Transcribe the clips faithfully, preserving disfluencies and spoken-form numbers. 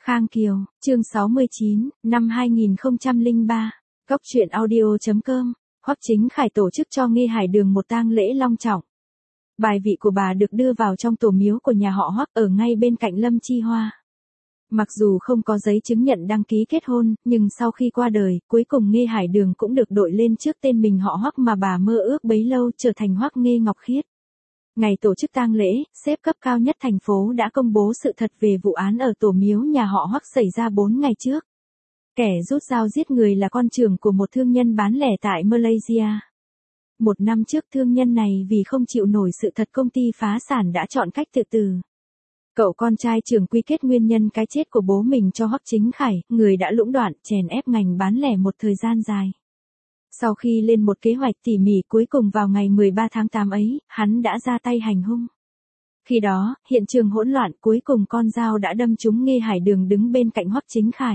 Khang Kiều, chương sáu mươi chín, năm hai nghìn không trăm lẻ ba, Cốc truyện audio chấm com, Hoắc Chính Khải tổ chức cho Nghê Hải Đường một tang lễ long trọng. Bài vị của bà được đưa vào trong tổ miếu của nhà họ Hoắc ở ngay bên cạnh Lâm Chi Hoa. Mặc dù không có giấy chứng nhận đăng ký kết hôn, nhưng sau khi qua đời, cuối cùng Nghê Hải Đường cũng được đội lên trước tên mình họ Hoắc mà bà mơ ước bấy lâu, trở thành Hoắc Nghê Ngọc Khiết. Ngày tổ chức tang lễ, sếp cấp cao nhất thành phố đã công bố sự thật về vụ án ở tổ miếu nhà họ Hoắc xảy ra bốn ngày trước. Kẻ rút dao giết người là con trưởng của một thương nhân bán lẻ tại Malaysia. Một năm trước thương nhân này vì không chịu nổi sự thật công ty phá sản đã chọn cách tự tử. Cậu con trai trưởng quy kết nguyên nhân cái chết của bố mình cho Hoắc Chính Khải, người đã lũng đoạn, chèn ép ngành bán lẻ một thời gian dài. Sau khi lên một kế hoạch tỉ mỉ, cuối cùng vào ngày mười ba tháng tám ấy, hắn đã ra tay hành hung. Khi đó, hiện trường hỗn loạn, cuối cùng con dao đã đâm trúng Nghê Hải Đường đứng bên cạnh Hoắc Chính Khải.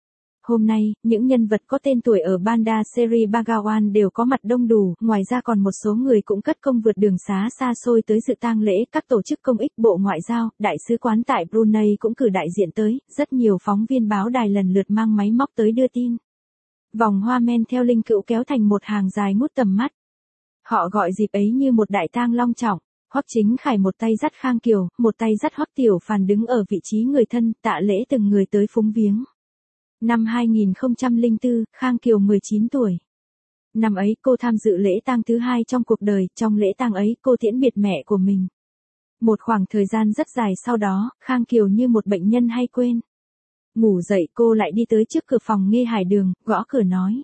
Hôm nay, những nhân vật có tên tuổi ở Banda Seri Bagawan đều có mặt đông đủ, ngoài ra còn một số người cũng cất công vượt đường xá xa xôi tới dự tang lễ, các tổ chức công ích, Bộ Ngoại giao, Đại sứ quán tại Brunei cũng cử đại diện tới, rất nhiều phóng viên báo đài lần lượt mang máy móc tới đưa tin. Vòng hoa men theo linh cữu kéo thành một hàng dài ngút tầm mắt. Họ gọi dịp ấy như một đại tang long trọng. Hoắc Chính Khải một tay dắt Khang Kiều, một tay dắt Hoắc Tiểu Phàn đứng ở vị trí người thân, tạ lễ từng người tới phúng viếng. Năm hai nghìn không trăm lẻ bốn, Khang Kiều mười chín tuổi. Năm ấy cô tham dự lễ tang thứ hai trong cuộc đời, trong lễ tang ấy cô tiễn biệt mẹ của mình. Một khoảng thời gian rất dài sau đó, Khang Kiều như một bệnh nhân hay quên. Ngủ dậy cô lại đi tới trước cửa phòng Nghê Hải Đường, gõ cửa nói.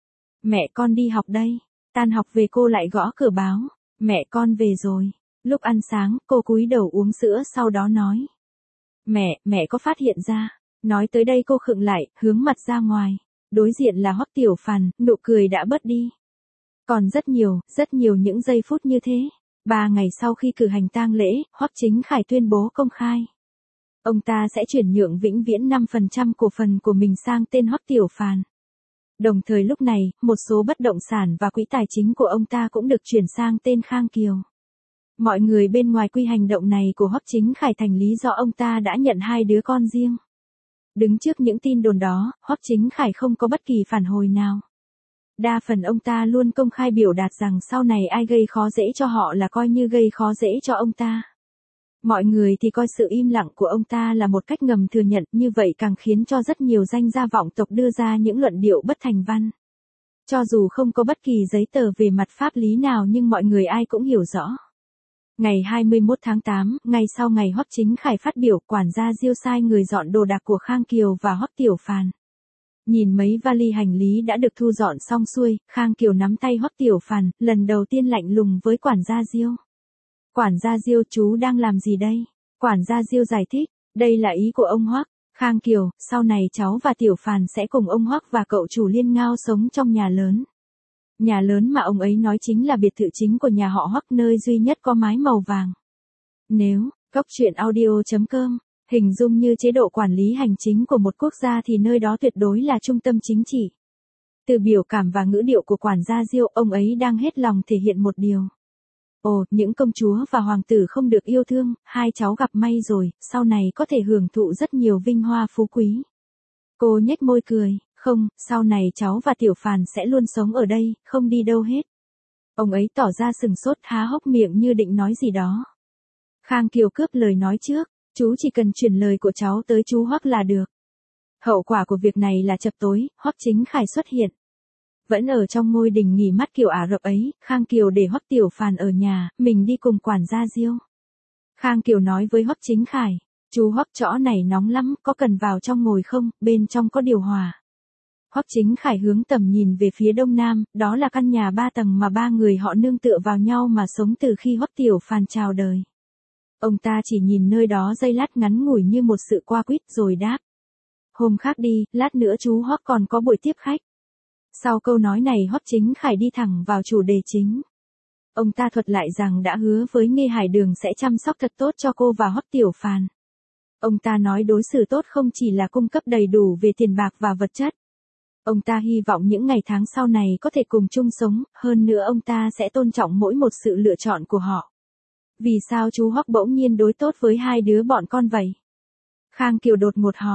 Mẹ con đi học đây. Tan học về cô lại gõ cửa báo. Mẹ con về rồi. Lúc ăn sáng, cô cúi đầu uống sữa sau đó nói. Mẹ, mẹ có phát hiện ra. Nói tới đây cô khựng lại, hướng mặt ra ngoài. Đối diện là Hoắc Tiểu Phàn, nụ cười đã bớt đi. Còn rất nhiều, rất nhiều những giây phút như thế. Ba ngày sau khi cử hành tang lễ, Hoắc Chính Khải tuyên bố công khai. Ông ta sẽ chuyển nhượng vĩnh viễn năm phần trăm cổ phần của mình sang tên Hoắc Tiểu Phàn. Đồng thời lúc này, một số bất động sản và quỹ tài chính của ông ta cũng được chuyển sang tên Khang Kiều. Mọi người bên ngoài quy hành động này của Hoắc Chính Khải thành lý do ông ta đã nhận hai đứa con riêng. Đứng trước những tin đồn đó, Hoắc Chính Khải không có bất kỳ phản hồi nào. Đa phần ông ta luôn công khai biểu đạt rằng sau này ai gây khó dễ cho họ là coi như gây khó dễ cho ông ta. Mọi người thì coi sự im lặng của ông ta là một cách ngầm thừa nhận, như vậy càng khiến cho rất nhiều danh gia vọng tộc đưa ra những luận điệu bất thành văn. Cho dù không có bất kỳ giấy tờ về mặt pháp lý nào nhưng mọi người ai cũng hiểu rõ. Ngày hai mươi mốt tháng tám, ngay sau ngày Hoắc Chính Khải phát biểu, quản gia Diêu sai người dọn đồ đạc của Khang Kiều và Hoắc Tiểu Phàn. Nhìn mấy vali hành lý đã được thu dọn xong xuôi, Khang Kiều nắm tay Hoắc Tiểu Phàn, lần đầu tiên lạnh lùng với quản gia Diêu. Quản gia Diêu, chú đang làm gì đây? Quản gia Diêu giải thích, đây là ý của ông Hoắc. Khang Kiều, sau này cháu và Tiểu Phàn sẽ cùng ông Hoắc và cậu chủ Liên Ngao sống trong nhà lớn. Nhà lớn mà ông ấy nói chính là biệt thự chính của nhà họ Hoắc, nơi duy nhất có mái màu vàng. Nếu, Cốc truyện audio chấm com, hình dung như chế độ quản lý hành chính của một quốc gia thì nơi đó tuyệt đối là trung tâm chính trị. Từ biểu cảm và ngữ điệu của quản gia Diêu, ông ấy đang hết lòng thể hiện một điều. Ồ, những công chúa và hoàng tử không được yêu thương, hai cháu gặp may rồi, sau này có thể hưởng thụ rất nhiều vinh hoa phú quý. Cô nhếch môi cười, không, sau này cháu và Tiểu Phàn sẽ luôn sống ở đây, không đi đâu hết. Ông ấy tỏ ra sừng sốt, há hốc miệng như định nói gì đó. Khang Kiều cướp lời nói trước, chú chỉ cần chuyển lời của cháu tới chú Hoắc là được. Hậu quả của việc này là chập tối, Hoắc Chính Khải xuất hiện. Vẫn ở trong ngôi đình nghỉ mát kiểu Ả Rập ấy, Khang Kiều để Hoắc Tiểu Phàn ở nhà, mình đi cùng quản gia Diêu. Khang Kiều nói với Hoắc Chính Khải, chú Hoắc, chỗ này nóng lắm, có cần vào trong ngồi không, bên trong có điều hòa. Hoắc Chính Khải hướng tầm nhìn về phía đông nam, đó là căn nhà ba tầng mà ba người họ nương tựa vào nhau mà sống từ khi Hoắc Tiểu Phàn chào đời. Ông ta chỉ nhìn nơi đó giây lát ngắn ngủi như một sự qua quýt rồi đáp. Hôm khác đi, lát nữa chú Hoắc còn có buổi tiếp khách. Sau câu nói này Hoắc Chính Khải đi thẳng vào chủ đề chính. Ông ta thuật lại rằng đã hứa với Nghê Hải Đường sẽ chăm sóc thật tốt cho cô và Hoắc Tiểu Phàn. Ông ta nói đối xử tốt không chỉ là cung cấp đầy đủ về tiền bạc và vật chất. Ông ta hy vọng những ngày tháng sau này có thể cùng chung sống, hơn nữa ông ta sẽ tôn trọng mỗi một sự lựa chọn của họ. Vì sao chú Hoắc bỗng nhiên đối tốt với hai đứa bọn con vậy? Khang Kiều đột ngột hỏi.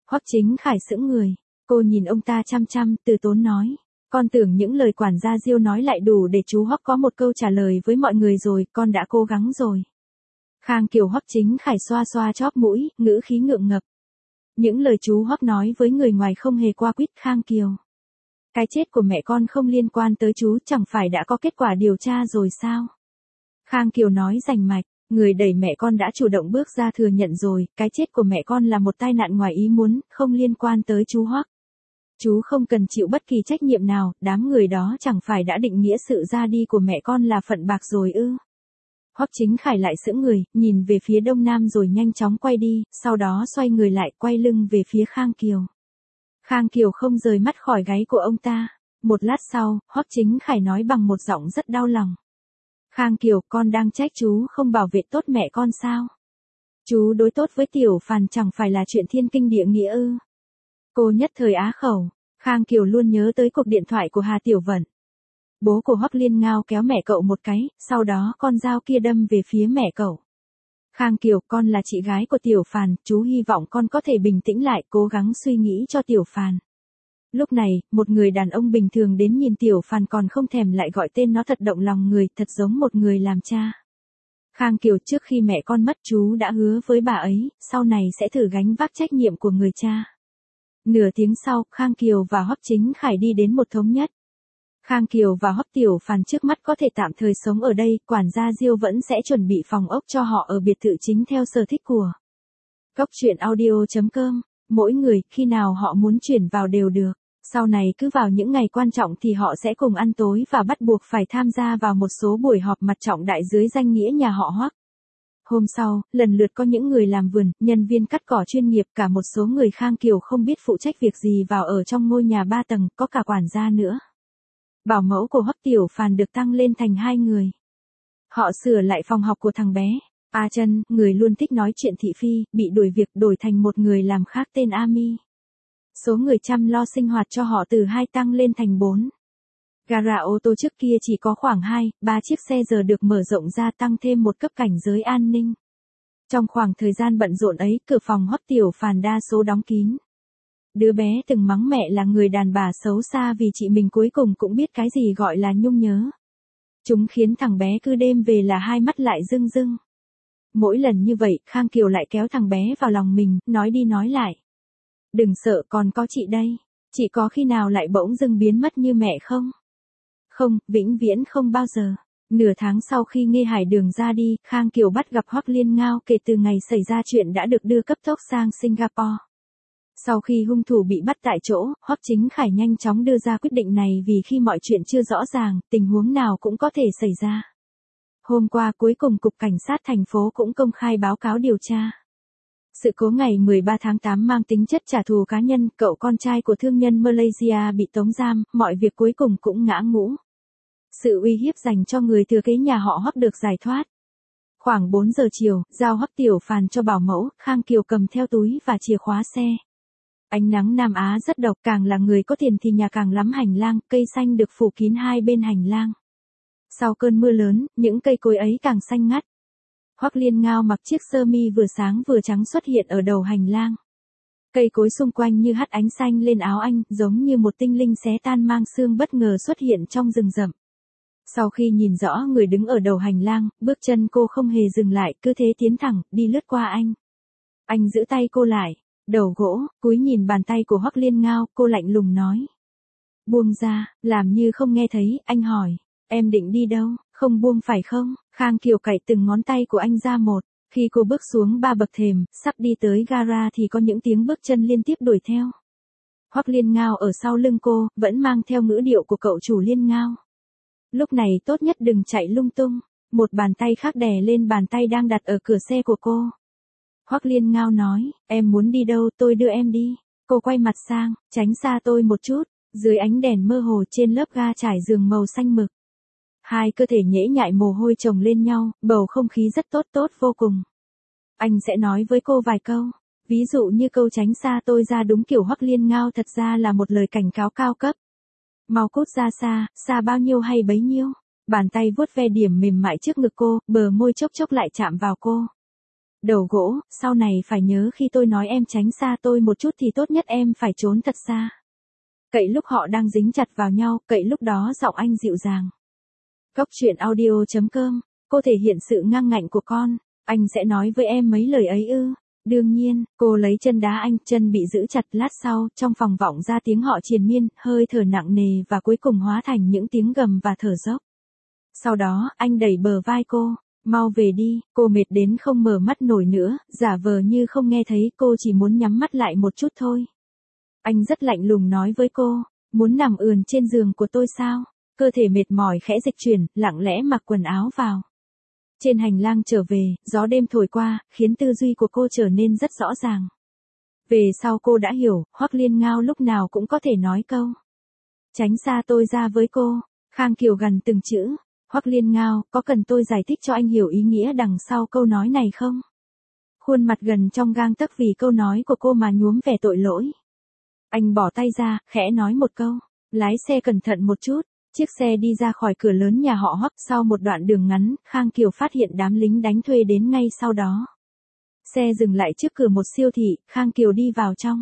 Hoắc Chính Khải sững người. Cô nhìn ông ta chăm chăm, từ tốn nói. Con tưởng những lời quản gia Diêu nói lại đủ để chú Hoắc có một câu trả lời với mọi người rồi, con đã cố gắng rồi. Khang Kiều Hoắc Chính Khải xoa xoa chóp mũi, ngữ khí ngượng ngập. Những lời chú Hoắc nói với người ngoài không hề qua quýt. Khang Kiều. Cái chết của mẹ con không liên quan tới chú, chẳng phải đã có kết quả điều tra rồi sao? Khang Kiều nói rành mạch, người đẩy mẹ con đã chủ động bước ra thừa nhận rồi, cái chết của mẹ con là một tai nạn ngoài ý muốn, không liên quan tới chú Hoắc. Chú không cần chịu bất kỳ trách nhiệm nào, đám người đó chẳng phải đã định nghĩa sự ra đi của mẹ con là phận bạc rồi ư? Hoắc Chính Khải lại sững người, nhìn về phía đông nam rồi nhanh chóng quay đi, sau đó xoay người lại quay lưng về phía Khang Kiều. Khang Kiều không rời mắt khỏi gáy của ông ta. Một lát sau, Hoắc Chính Khải nói bằng một giọng rất đau lòng. Khang Kiều, con đang trách chú không bảo vệ tốt mẹ con sao? Chú đối tốt với Tiểu Phàn chẳng phải là chuyện thiên kinh địa nghĩa ư? Cô nhất thời á khẩu. Khang Kiều luôn nhớ tới cuộc điện thoại của Hà Tiểu Vận. Bố của Hoắc Liên Ngao kéo mẹ cậu một cái, sau đó con dao kia đâm về phía mẹ cậu. Khang Kiều, con là chị gái của Tiểu Phàn, chú hy vọng con có thể bình tĩnh lại, cố gắng suy nghĩ cho Tiểu Phàn. Lúc này, một người đàn ông bình thường đến nhìn Tiểu Phàn còn không thèm lại gọi tên nó, thật động lòng người, thật giống một người làm cha. Khang Kiều, trước khi mẹ con mất chú đã hứa với bà ấy, sau này sẽ thử gánh vác trách nhiệm của người cha. Nửa tiếng sau, Khang Kiều và Hoắc Chính Khải đi đến một thống nhất. Khang Kiều và Hoắc Tiểu Phàn trước mắt có thể tạm thời sống ở đây, quản gia Diêu vẫn sẽ chuẩn bị phòng ốc cho họ ở biệt thự chính theo sở thích của. Cốc truyện audio chấm com, mỗi người, khi nào họ muốn chuyển vào đều được, sau này cứ vào những ngày quan trọng thì họ sẽ cùng ăn tối và bắt buộc phải tham gia vào một số buổi họp mặt trọng đại dưới danh nghĩa nhà họ Hoắc. Hôm sau, lần lượt có những người làm vườn, nhân viên cắt cỏ chuyên nghiệp, cả một số người Khang Kiều không biết phụ trách việc gì vào ở trong ngôi nhà ba tầng, có cả quản gia nữa. Bảo mẫu của Hoắc Tiểu Phàn được tăng lên thành hai người. Họ sửa lại phòng học của thằng bé. A Chân, người luôn thích nói chuyện thị phi, bị đuổi việc đổi thành một người làm khác tên Ami. Số người chăm lo sinh hoạt cho họ từ hai tăng lên thành bốn. Gara ô tô trước kia chỉ có khoảng hai, ba chiếc xe giờ được mở rộng ra, tăng thêm một cấp cảnh giới an ninh. Trong khoảng thời gian bận rộn ấy, cửa phòng Hoắc Tiểu Phàn đa số đóng kín. Đứa bé từng mắng mẹ là người đàn bà xấu xa vì chị mình cuối cùng cũng biết cái gì gọi là nhung nhớ. Chúng khiến thằng bé cứ đêm về là hai mắt lại rưng rưng. Mỗi lần như vậy, Khang Kiều lại kéo thằng bé vào lòng mình, nói đi nói lại. Đừng sợ, còn có chị đây. Chị có khi nào lại bỗng dưng biến mất như mẹ không? Không, vĩnh viễn không bao giờ. Nửa tháng sau khi Nghê Hải Đường ra đi, Khang Kiều bắt gặp Hoắc Liên Ngao, kể từ ngày xảy ra chuyện đã được đưa cấp tốc sang Singapore. Sau khi hung thủ bị bắt tại chỗ, Hoắc Chính Khải nhanh chóng đưa ra quyết định này vì khi mọi chuyện chưa rõ ràng, tình huống nào cũng có thể xảy ra. Hôm qua cuối cùng Cục Cảnh sát thành phố cũng công khai báo cáo điều tra. Sự cố ngày mười ba tháng tám mang tính chất trả thù cá nhân, cậu con trai của thương nhân Malaysia bị tống giam, mọi việc cuối cùng cũng ngã ngũ. Sự uy hiếp dành cho người thừa kế nhà họ Hoắc được giải thoát. Khoảng bốn giờ chiều, giao Hoắc Tiểu Phàn cho bảo mẫu, Khang Kiều cầm theo túi và chìa khóa xe. Ánh nắng Nam Á rất độc, càng là người có tiền thì nhà càng lắm hành lang, cây xanh được phủ kín hai bên hành lang. Sau cơn mưa lớn, những cây cối ấy càng xanh ngắt. Hoắc Liên Ngao mặc chiếc sơ mi vừa sáng vừa trắng xuất hiện ở đầu hành lang. Cây cối xung quanh như hắt ánh xanh lên áo anh, giống như một tinh linh xé tan mang xương bất ngờ xuất hiện trong rừng rậm. Sau khi nhìn rõ người đứng ở đầu hành lang, bước chân cô không hề dừng lại, cứ thế tiến thẳng, đi lướt qua anh. Anh giữ tay cô lại, đầu gỗ, cúi nhìn bàn tay của Hoắc Liên Ngao, cô lạnh lùng nói. Buông ra, làm như không nghe thấy, anh hỏi, em định đi đâu, không buông phải không? Khang Kiều cạy từng ngón tay của anh ra một, khi cô bước xuống ba bậc thềm, sắp đi tới gara thì có những tiếng bước chân liên tiếp đuổi theo. Hoắc Liên Ngao ở sau lưng cô, vẫn mang theo ngữ điệu của cậu chủ Liên Ngao. Lúc này tốt nhất đừng chạy lung tung, một bàn tay khác đè lên bàn tay đang đặt ở cửa xe của cô. Hoắc Liên Ngao nói, em muốn đi đâu tôi đưa em đi. Cô quay mặt sang, tránh xa tôi một chút, dưới ánh đèn mơ hồ trên lớp ga trải giường màu xanh mực. Hai cơ thể nhễ nhại mồ hôi chồng lên nhau, bầu không khí rất tốt tốt vô cùng. Anh sẽ nói với cô vài câu, ví dụ như câu tránh xa tôi ra đúng kiểu Hoắc Liên Ngao thật ra là một lời cảnh cáo cao cấp. Mau cút ra xa, xa bao nhiêu hay bấy nhiêu. Bàn tay vuốt ve điểm mềm mại trước ngực cô, bờ môi chốc chốc lại chạm vào cô. Đầu gỗ, sau này phải nhớ khi tôi nói em tránh xa tôi một chút thì tốt nhất em phải trốn thật xa. Cậy lúc họ đang dính chặt vào nhau, cậy lúc đó giọng anh dịu dàng. Góc truyện audio.com, cô thể hiện sự ngang ngạnh của con, anh sẽ nói với em mấy lời ấy ư. Đương nhiên, cô lấy chân đá anh, chân bị giữ chặt. Lát sau, trong phòng vọng ra tiếng họ triền miên, hơi thở nặng nề và cuối cùng hóa thành những tiếng gầm và thở dốc. Sau đó, anh đẩy bờ vai cô, mau về đi, cô mệt đến không mở mắt nổi nữa, giả vờ như không nghe thấy, cô chỉ muốn nhắm mắt lại một chút thôi. Anh rất lạnh lùng nói với cô, muốn nằm ườn trên giường của tôi sao? Cơ thể mệt mỏi khẽ dịch chuyển, lặng lẽ mặc quần áo vào. Trên hành lang trở về, gió đêm thổi qua, khiến tư duy của cô trở nên rất rõ ràng. Về sau cô đã hiểu, Hoắc Liên Ngao lúc nào cũng có thể nói câu. Tránh xa tôi ra với cô. Khang Kiều gằn từng chữ. Hoắc Liên Ngao, có cần tôi giải thích cho anh hiểu ý nghĩa đằng sau câu nói này không? Khuôn mặt gần trong gang tấc vì câu nói của cô mà nhuốm vẻ tội lỗi. Anh bỏ tay ra, khẽ nói một câu. Lái xe cẩn thận một chút. Chiếc xe đi ra khỏi cửa lớn nhà họ Hoắc. Sau một đoạn đường ngắn, Khang Kiều phát hiện đám lính đánh thuê đến ngay sau đó. Xe dừng lại trước cửa một siêu thị, Khang Kiều đi vào trong.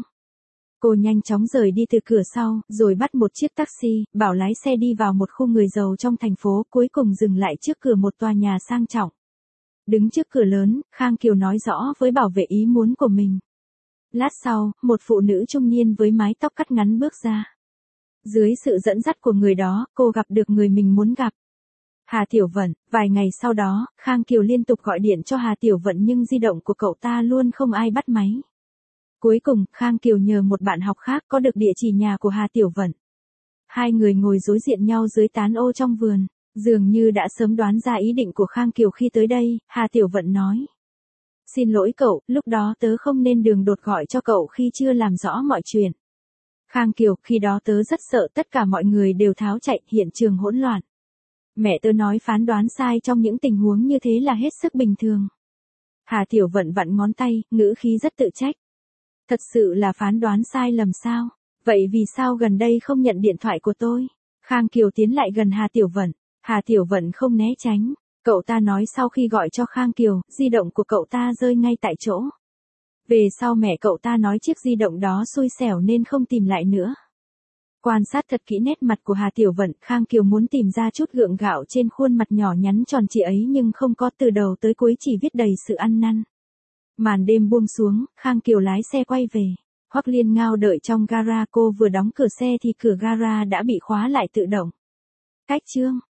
Cô nhanh chóng rời đi từ cửa sau, rồi bắt một chiếc taxi, bảo lái xe đi vào một khu người giàu trong thành phố, cuối cùng dừng lại trước cửa một tòa nhà sang trọng. Đứng trước cửa lớn, Khang Kiều nói rõ với bảo vệ ý muốn của mình. Lát sau, một phụ nữ trung niên với mái tóc cắt ngắn bước ra. Dưới sự dẫn dắt của người đó, cô gặp được người mình muốn gặp. Hà Tiểu Vận. Vài ngày sau đó, Khang Kiều liên tục gọi điện cho Hà Tiểu Vận nhưng di động của cậu ta luôn không ai bắt máy. Cuối cùng, Khang Kiều nhờ một bạn học khác có được địa chỉ nhà của Hà Tiểu Vận. Hai người ngồi đối diện nhau dưới tán ô trong vườn. Dường như đã sớm đoán ra ý định của Khang Kiều khi tới đây, Hà Tiểu Vận nói. Xin lỗi cậu, lúc đó tớ không nên đường đột gọi cho cậu khi chưa làm rõ mọi chuyện. Khang Kiều, khi đó tớ rất sợ tất cả mọi người đều tháo chạy, hiện trường hỗn loạn. Mẹ tớ nói phán đoán sai trong những tình huống như thế là hết sức bình thường. Hà Tiểu Vận vặn ngón tay, ngữ khí rất tự trách. Thật sự là phán đoán sai lầm sao? Vậy vì sao gần đây không nhận điện thoại của tôi? Khang Kiều tiến lại gần Hà Tiểu Vận. Hà Tiểu Vận không né tránh. Cậu ta nói sau khi gọi cho Khang Kiều, di động của cậu ta rơi ngay tại chỗ. Về sau mẹ cậu ta nói chiếc di động đó xui xẻo nên không tìm lại nữa. Quan sát thật kỹ nét mặt của Hà Tiểu Vận, Khang Kiều muốn tìm ra chút gượng gạo trên khuôn mặt nhỏ nhắn tròn trịa ấy nhưng không có, từ đầu tới cuối chỉ viết đầy sự ăn năn. Màn đêm buông xuống, Khang Kiều lái xe quay về. Hoắc Liên Ngao đợi trong gara, cô vừa đóng cửa xe thì cửa gara đã bị khóa lại tự động. Cách chương